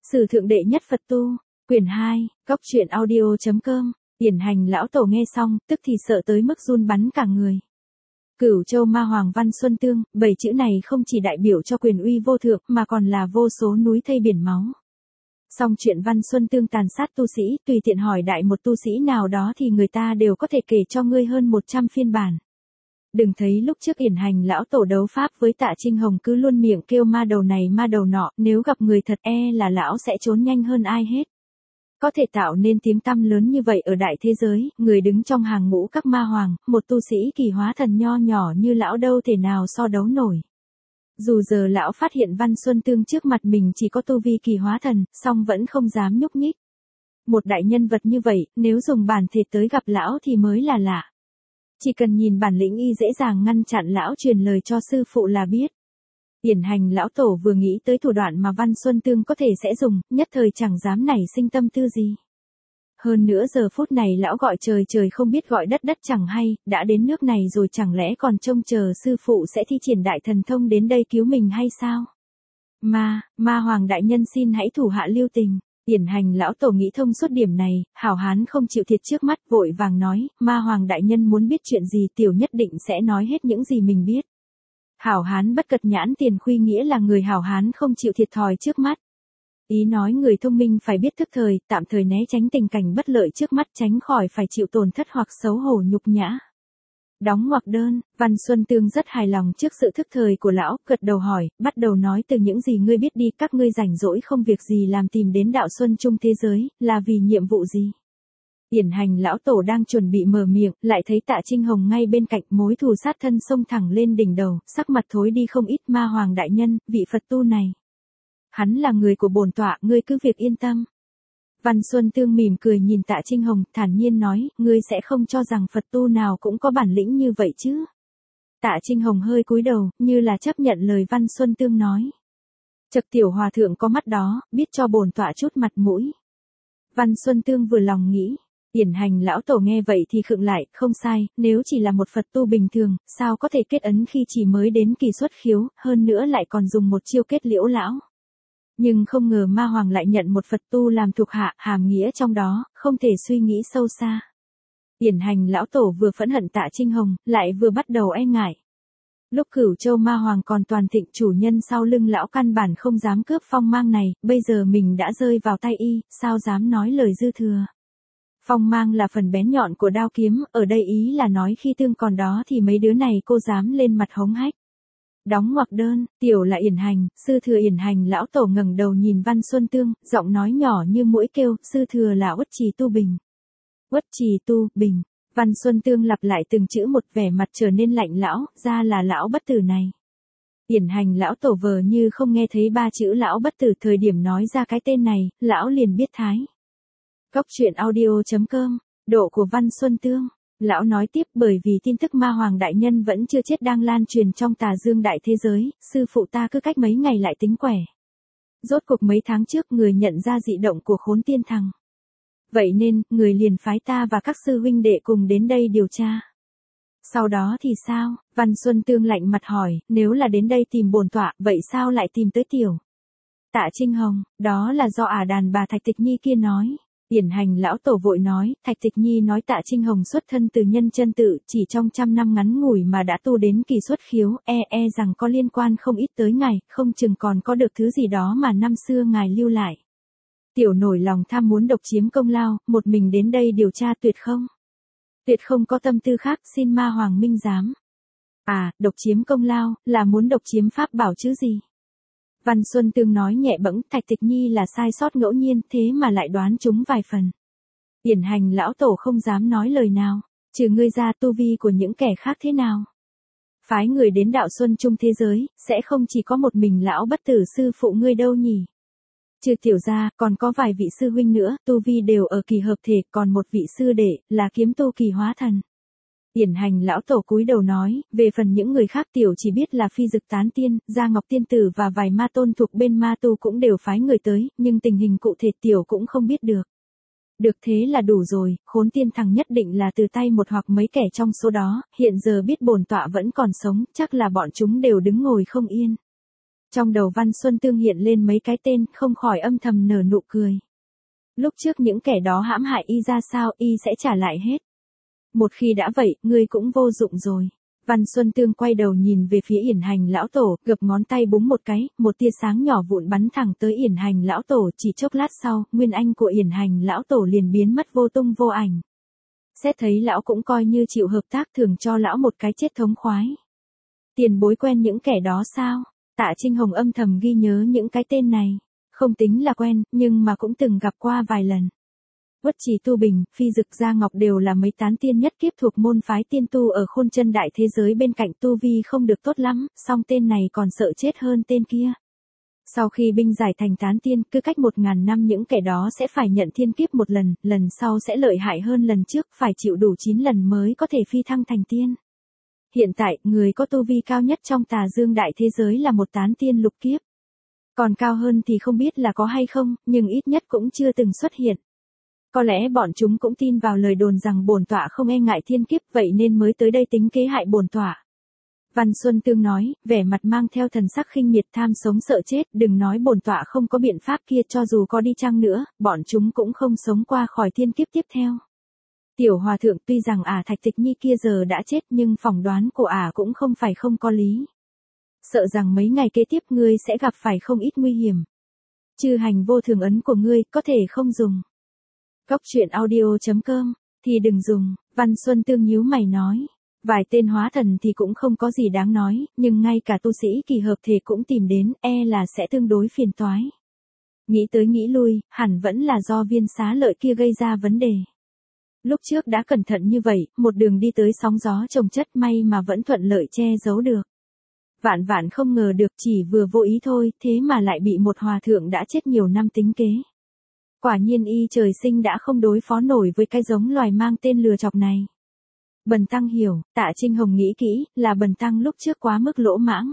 Sử thượng đệ nhất Phật tu, quyển 2, góc truyện audio.com, Điển Hành lão tổ nghe xong, tức thì sợ tới mức run bắn cả người. Cửu Châu Ma Hoàng Văn Xuân Tương, 7 chữ này không chỉ đại biểu cho quyền uy vô thượng mà còn là vô số núi thây biển máu. Song chuyện Văn Xuân Tương tàn sát tu sĩ, tùy tiện hỏi đại một tu sĩ nào đó thì người ta đều có thể kể cho ngươi hơn 100 phiên bản. Đừng thấy lúc trước Điển Hành lão tổ đấu pháp với Tạ Trinh Hồng cứ luôn miệng kêu ma đầu này ma đầu nọ, nếu gặp người thật là lão sẽ trốn nhanh hơn ai hết. Có thể tạo nên tiếng tăm lớn như vậy ở đại thế giới, người đứng trong hàng ngũ các ma hoàng, một tu sĩ kỳ hóa thần nho nhỏ như lão đâu thể nào so đấu nổi. Dù giờ lão phát hiện Văn Xuân Tương trước mặt mình chỉ có tu vi kỳ hóa thần, song vẫn không dám nhúc nhích. Một đại nhân vật như vậy, nếu dùng bản thể tới gặp lão thì mới là lạ. Chỉ cần nhìn bản lĩnh y dễ dàng ngăn chặn lão truyền lời cho sư phụ là biết. Điển Hành lão tổ vừa nghĩ tới thủ đoạn mà Văn Xuân Tương có thể sẽ dùng, nhất thời chẳng dám nảy sinh tâm tư gì. Hơn nữa giờ phút này lão gọi trời trời không biết gọi đất đất chẳng hay, đã đến nước này rồi chẳng lẽ còn trông chờ sư phụ sẽ thi triển đại thần thông đến đây cứu mình hay sao? Ma hoàng đại nhân xin hãy thủ hạ lưu tình. Điển Hành lão tổ nghĩ thông suốt điểm này, hảo hán không chịu thiệt trước mắt, vội vàng nói, ma hoàng đại nhân muốn biết chuyện gì tiểu nhất định sẽ nói hết những gì mình biết. Hảo hán bất cật nhãn tiền khuy nghĩa là người hảo hán không chịu thiệt thòi trước mắt. Ý nói người thông minh phải biết thức thời, tạm thời né tránh tình cảnh bất lợi trước mắt, tránh khỏi phải chịu tổn thất hoặc xấu hổ nhục nhã. Đóng ngoặc đơn, Văn Xuân Tương rất hài lòng trước sự thức thời của lão, gật đầu hỏi, bắt đầu nói từ những gì ngươi biết đi, các ngươi rảnh rỗi không việc gì làm tìm đến đạo Xuân Trung thế giới, là vì nhiệm vụ gì? Điển Hành lão tổ đang chuẩn bị mở miệng, lại thấy Tạ Trinh Hồng ngay bên cạnh, mối thù sát thân xông thẳng lên đỉnh đầu, sắc mặt thối đi không ít. Ma hoàng đại nhân, vị Phật tu này. Hắn là người của bổn tọa, ngươi cứ việc yên tâm. Văn Xuân Tương mỉm cười nhìn Tạ Trinh Hồng, thản nhiên nói, ngươi sẽ không cho rằng Phật tu nào cũng có bản lĩnh như vậy chứ. Tạ Trinh Hồng hơi cúi đầu, như là chấp nhận lời Văn Xuân Tương nói. Chậc tiểu hòa thượng có mắt đó, biết cho bổn tọa chút mặt mũi. Văn Xuân Tương vừa lòng nghĩ. Điển Hành lão tổ nghe vậy thì khựng lại, không sai, nếu chỉ là một Phật tu bình thường, sao có thể kết ấn khi chỉ mới đến kỳ xuất khiếu, hơn nữa lại còn dùng một chiêu kết liễu lão. Nhưng không ngờ ma hoàng lại nhận một Phật tu làm thuộc hạ, hàm nghĩa trong đó, không thể suy nghĩ sâu xa. Điển Hành lão tổ vừa phẫn hận Tạ Trinh Hồng, lại vừa bắt đầu e ngại. Lúc Cửu Châu ma hoàng còn toàn thịnh, chủ nhân sau lưng lão căn bản không dám cướp phong mang này, bây giờ mình đã rơi vào tay y, sao dám nói lời dư thừa. Phong mang là phần bén nhọn của đao kiếm, ở đây ý là nói khi tương còn đó thì mấy đứa này cô dám lên mặt hống hách. Đóng ngoặc đơn, tiểu là Điển Hành, sư thừa Điển Hành lão tổ ngẩng đầu nhìn Văn Xuân Tương, giọng nói nhỏ như muỗi kêu, sư thừa là Uất Trì Tu Bình. Uất Trì Tu Bình, Văn Xuân Tương lặp lại từng chữ một, vẻ mặt trở nên lạnh lão, ra là lão bất tử này. Điển Hành lão tổ vờ như không nghe thấy ba chữ lão bất tử, thời điểm nói ra cái tên này, lão liền biết thái. Góc truyện audio.com, độ của Văn Xuân Tương. Lão nói tiếp, bởi vì tin tức ma hoàng đại nhân vẫn chưa chết đang lan truyền trong tà dương đại thế giới, sư phụ ta cứ cách mấy ngày lại tính quẻ. Rốt cuộc mấy tháng trước người nhận ra dị động của Khốn Tiên Thằng. Vậy nên, người liền phái ta và các sư huynh đệ cùng đến đây điều tra. Sau đó thì sao? Văn Xuân Tương lạnh mặt hỏi, nếu là đến đây tìm bổn tọa, vậy sao lại tìm tới tiểu? Tạ Trinh Hồng, đó là do đàn bà Thạch Tịch Nhi kia nói. Điển Hành lão tổ vội nói, Thạch Tịch Nhi nói Tạ Trinh Hồng xuất thân từ nhân chân tự, chỉ trong 100 năm ngắn ngủi mà đã tu đến kỳ xuất khiếu, rằng có liên quan không ít tới ngài, không chừng còn có được thứ gì đó mà năm xưa ngài lưu lại. Tiểu nổi lòng tham muốn độc chiếm công lao, một mình đến đây điều tra tuyệt không có tâm tư khác, xin ma hoàng minh giám. Độc chiếm công lao, là muốn độc chiếm pháp bảo chứ gì? Văn Xuân Tương nói nhẹ bẫng, Thạch Tịch Nhi là sai sót ngẫu nhiên, thế mà lại đoán trúng vài phần. Điển Hành lão tổ không dám nói lời nào, trừ ngươi ra tu vi của những kẻ khác thế nào. Phái người đến đạo Xuân Trung thế giới, sẽ không chỉ có một mình lão bất tử sư phụ ngươi đâu nhỉ. Trừ tiểu gia, còn có vài vị sư huynh nữa, tu vi đều ở kỳ hợp thể, còn một vị sư đệ, là kiếm tu kỳ hóa thần. Điển Hành lão tổ cúi đầu nói, về phần những người khác tiểu chỉ biết là Phi Dực Tán Tiên, Gia Ngọc Tiên Tử và vài ma tôn thuộc bên ma tu cũng đều phái người tới, nhưng tình hình cụ thể tiểu cũng không biết được. Được thế là đủ rồi, Khốn Tiên Thằng nhất định là từ tay một hoặc mấy kẻ trong số đó, hiện giờ biết bổn tọa vẫn còn sống, chắc là bọn chúng đều đứng ngồi không yên. Trong đầu Văn Xuân Tương hiện lên mấy cái tên, không khỏi âm thầm nở nụ cười. Lúc trước những kẻ đó hãm hại y ra sao, y sẽ trả lại hết. Một khi đã vậy, ngươi cũng vô dụng rồi. Văn Xuân Tương quay đầu nhìn về phía Yển Hành lão tổ, gập ngón tay búng một cái, một tia sáng nhỏ vụn bắn thẳng tới Yển Hành lão tổ, chỉ chốc lát sau, nguyên anh của Yển Hành lão tổ liền biến mất vô tung vô ảnh. Xét thấy lão cũng coi như chịu hợp tác, thưởng cho lão một cái chết thống khoái. Tiền bối quen những kẻ đó sao? Tạ Trinh Hồng âm thầm ghi nhớ những cái tên này. Không tính là quen, nhưng mà cũng từng gặp qua vài lần. Uất Trì Tu Bình, Phi Dực Gia Ngọc đều là mấy tán tiên nhất kiếp thuộc môn phái tiên tu ở Khôn Chân Đại thế giới, bên cạnh tu vi không được tốt lắm, song tên này còn sợ chết hơn tên kia. Sau khi binh giải thành tán tiên, cứ cách 1000 năm những kẻ đó sẽ phải nhận thiên kiếp một lần, lần sau sẽ lợi hại hơn lần trước, phải chịu đủ 9 lần mới có thể phi thăng thành tiên. Hiện tại, người có tu vi cao nhất trong Tà Dương Đại thế giới là một tán tiên lục kiếp. Còn cao hơn thì không biết là có hay không, nhưng ít nhất cũng chưa từng xuất hiện. Có lẽ bọn chúng cũng tin vào lời đồn rằng bổn tọa không e ngại thiên kiếp, vậy nên mới tới đây tính kế hại bổn tọa. Văn Xuân Tương nói, vẻ mặt mang theo thần sắc khinh miệt, tham sống sợ chết, đừng nói bổn tọa không có biện pháp kia, cho dù có đi chăng nữa, bọn chúng cũng không sống qua khỏi thiên kiếp tiếp theo. Tiểu hòa thượng, tuy rằng Thạch Tịch Nhi kia giờ đã chết, nhưng phỏng đoán của cũng không phải không có lý. Sợ rằng mấy ngày kế tiếp ngươi sẽ gặp phải không ít nguy hiểm. Chư hành vô thường ấn của ngươi có thể không dùng. Góc truyện audio.com thì đừng dùng. Văn Xuân Tương nhíu mày nói. Vài tên hóa thần thì cũng không có gì đáng nói, nhưng ngay cả tu sĩ kỳ hợp thể cũng tìm đến, là sẽ tương đối phiền toái. Nghĩ tới nghĩ lui, hẳn vẫn là do Viên Xá Lợi kia gây ra vấn đề. Lúc trước đã cẩn thận như vậy, một đường đi tới sóng gió chồng chất, may mà vẫn thuận lợi che giấu được. Vạn vạn không ngờ được, chỉ vừa vô ý thôi, thế mà lại bị một hòa thượng đã chết nhiều năm tính kế. Quả nhiên y trời sinh đã không đối phó nổi với cái giống loài mang tên lừa chọc này. Bần tăng hiểu, Tạ Trinh Hồng nghĩ kỹ, là bần tăng lúc trước quá mức lỗ mãng.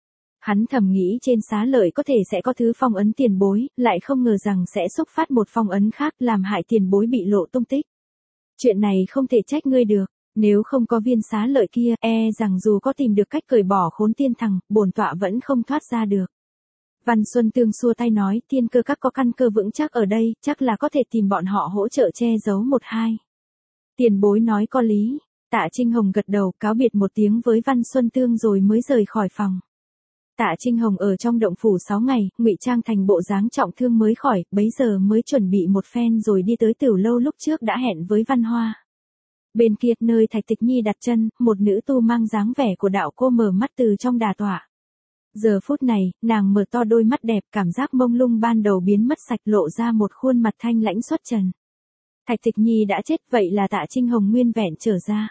Hắn thầm nghĩ trên Xá Lợi có thể sẽ có thứ phong ấn tiền bối, lại không ngờ rằng sẽ xúc phát một phong ấn khác làm hại tiền bối bị lộ tung tích. Chuyện này không thể trách ngươi được, nếu không có Viên Xá Lợi kia, rằng dù có tìm được cách cởi bỏ Khốn Tiên Thằng, bổn tọa vẫn không thoát ra được. Văn Xuân Tương xua tay nói, Tiên Cơ Các có căn cơ vững chắc ở đây, chắc là có thể tìm bọn họ hỗ trợ che giấu một hai. Tiền bối nói có lý. Tạ Trinh Hồng gật đầu, cáo biệt một tiếng với Văn Xuân Tương rồi mới rời khỏi phòng. Tạ Trinh Hồng ở trong động phủ 6 ngày, ngụy trang thành bộ dáng trọng thương mới khỏi, bấy giờ mới chuẩn bị một phen rồi đi tới Tiểu Lâu lúc trước đã hẹn với Văn Hoa. Bên kia, nơi Thạch Tịch Nhi đặt chân, một nữ tu mang dáng vẻ của đạo cô mở mắt từ trong đà tọa. Giờ phút này, nàng mở to đôi mắt đẹp, cảm giác mông lung ban đầu biến mất sạch, lộ ra một khuôn mặt thanh lãnh xuất trần. Thạch Tịch Nhi đã chết, vậy là Tạ Trinh Hồng nguyên vẹn trở ra.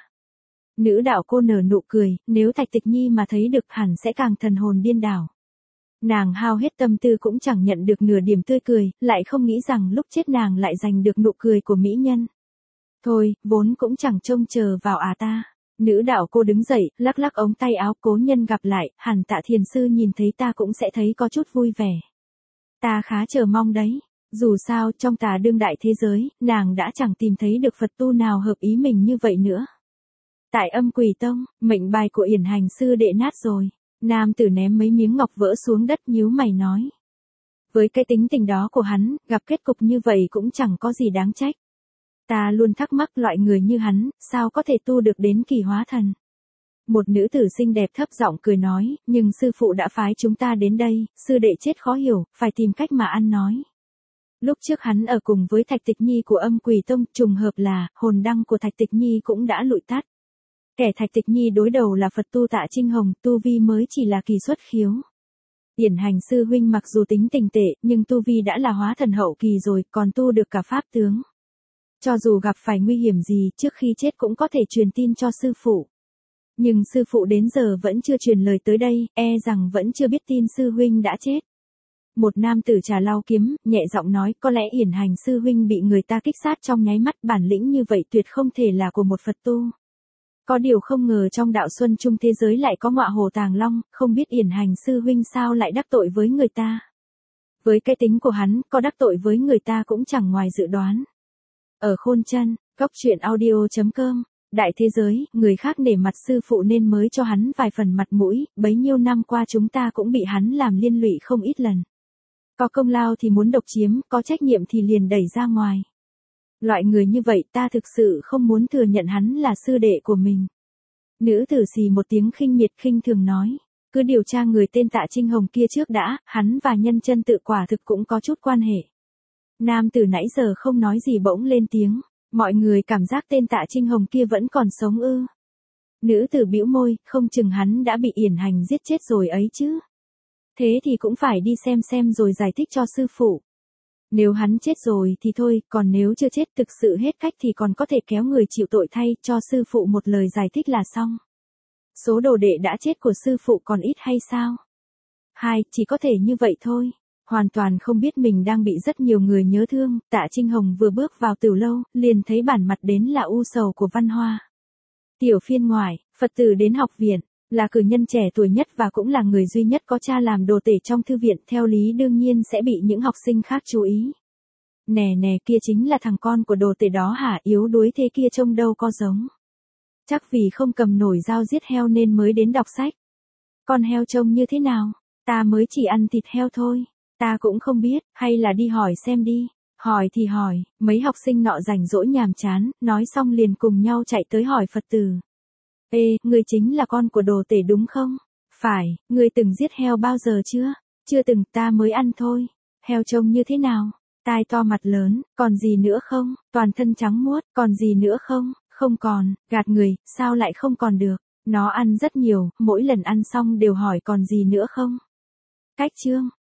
Nữ đạo cô nở nụ cười, nếu Thạch Tịch Nhi mà thấy được hẳn sẽ càng thần hồn điên đảo. Nàng hao hết tâm tư cũng chẳng nhận được nửa điểm tươi cười, lại không nghĩ rằng lúc chết nàng lại giành được nụ cười của mỹ nhân. Thôi, vốn cũng chẳng trông chờ vào ta. Nữ đạo cô đứng dậy, lắc lắc ống tay áo, cố nhân gặp lại, hẳn Tạ thiền sư nhìn thấy ta cũng sẽ thấy có chút vui vẻ. Ta khá chờ mong đấy. Dù sao, trong Tà đương đại thế giới, nàng đã chẳng tìm thấy được Phật tu nào hợp ý mình như vậy nữa. Tại Âm Quỷ Tông, mệnh bài của Yển Hành sư đệ nát rồi. Nam tử ném mấy miếng ngọc vỡ xuống đất, nhíu mày nói. Với cái tính tình đó của hắn, gặp kết cục như vậy cũng chẳng có gì đáng trách. Ta luôn thắc mắc loại người như hắn, sao có thể tu được đến kỳ hóa thần. Một nữ tử xinh đẹp thấp giọng cười nói, nhưng sư phụ đã phái chúng ta đến đây, sư đệ chết khó hiểu, phải tìm cách mà ăn nói. Lúc trước hắn ở cùng với Thạch Tịch Nhi của Âm Quỷ Tông, trùng hợp là, hồn đăng của Thạch Tịch Nhi cũng đã lụi tắt. Kẻ Thạch Tịch Nhi đối đầu là Phật tu Tạ Trinh Hồng, tu vi mới chỉ là kỳ xuất khiếu. Yển Hành sư huynh mặc dù tính tình tệ, nhưng tu vi đã là hóa thần hậu kỳ rồi, còn tu được cả pháp tướng. Cho dù gặp phải nguy hiểm gì, trước khi chết cũng có thể truyền tin cho sư phụ. Nhưng sư phụ đến giờ vẫn chưa truyền lời tới đây, rằng vẫn chưa biết tin sư huynh đã chết. Một nam tử trà lau kiếm, nhẹ giọng nói, có lẽ Yển Hành sư huynh bị người ta kích sát trong nháy mắt, bản lĩnh như vậy tuyệt không thể là của một Phật tu. Có điều không ngờ trong đạo Xuân Trung thế giới lại có ngọa hồ Tàng Long, không biết Yển Hành sư huynh sao lại đắc tội với người ta. Với cái tính của hắn, có đắc tội với người ta cũng chẳng ngoài dự đoán. Ở Khôn Chân, góc truyện audio.com Đại thế giới, người khác nể mặt sư phụ nên mới cho hắn vài phần mặt mũi, bấy nhiêu năm qua chúng ta cũng bị hắn làm liên lụy không ít lần. Có công lao thì muốn độc chiếm, có trách nhiệm thì liền đẩy ra ngoài. Loại người như vậy ta thực sự không muốn thừa nhận hắn là sư đệ của mình. Nữ tử xì một tiếng khinh miệt khinh thường nói. Cứ điều tra người tên Tạ Trinh Hồng kia trước đã, hắn và nhân chân tự quả thực cũng có chút quan hệ. Nam tử nãy giờ không nói gì bỗng lên tiếng. Mọi người cảm giác tên Tạ Trinh Hồng kia vẫn còn sống ư. Nữ tử bĩu môi, không chừng hắn đã bị Yển Hành giết chết rồi ấy chứ. Thế thì cũng phải đi xem rồi giải thích cho sư phụ. Nếu hắn chết rồi thì thôi, còn nếu chưa chết thực sự hết cách thì còn có thể kéo người chịu tội thay, cho sư phụ một lời giải thích là xong. Số đồ đệ đã chết của sư phụ còn ít hay sao? Chỉ có thể như vậy thôi. Hoàn toàn không biết mình đang bị rất nhiều người nhớ thương, Tạ Trinh Hồng vừa bước vào Tử lâu, liền thấy bản mặt đến là u sầu của Văn Hoa. Tiểu phiên ngoại, Phật tử đến học viện, là cử nhân trẻ tuổi nhất và cũng là người duy nhất có cha làm đồ tể trong thư viện, theo lý đương nhiên sẽ bị những học sinh khác chú ý. Nè, kia chính là thằng con của đồ tể đó hả, yếu đuối thế kia trông đâu có giống. Chắc vì không cầm nổi dao giết heo nên mới đến đọc sách. Con heo trông như thế nào? Ta mới chỉ ăn thịt heo thôi. Ta cũng không biết, hay là đi hỏi xem đi. Hỏi thì hỏi, mấy học sinh nọ rảnh rỗi nhàm chán, nói xong liền cùng nhau chạy tới hỏi Phật tử. Ê, ngươi chính là con của đồ tể đúng không? Phải, ngươi từng giết heo bao giờ chưa? Chưa từng, ta mới ăn thôi. Heo trông như thế nào? Tai to mặt lớn, còn gì nữa không? Toàn thân trắng muốt, còn gì nữa không? Không còn, gạt người, sao lại không còn được? Nó ăn rất nhiều, mỗi lần ăn xong đều hỏi còn gì nữa không? Cách chương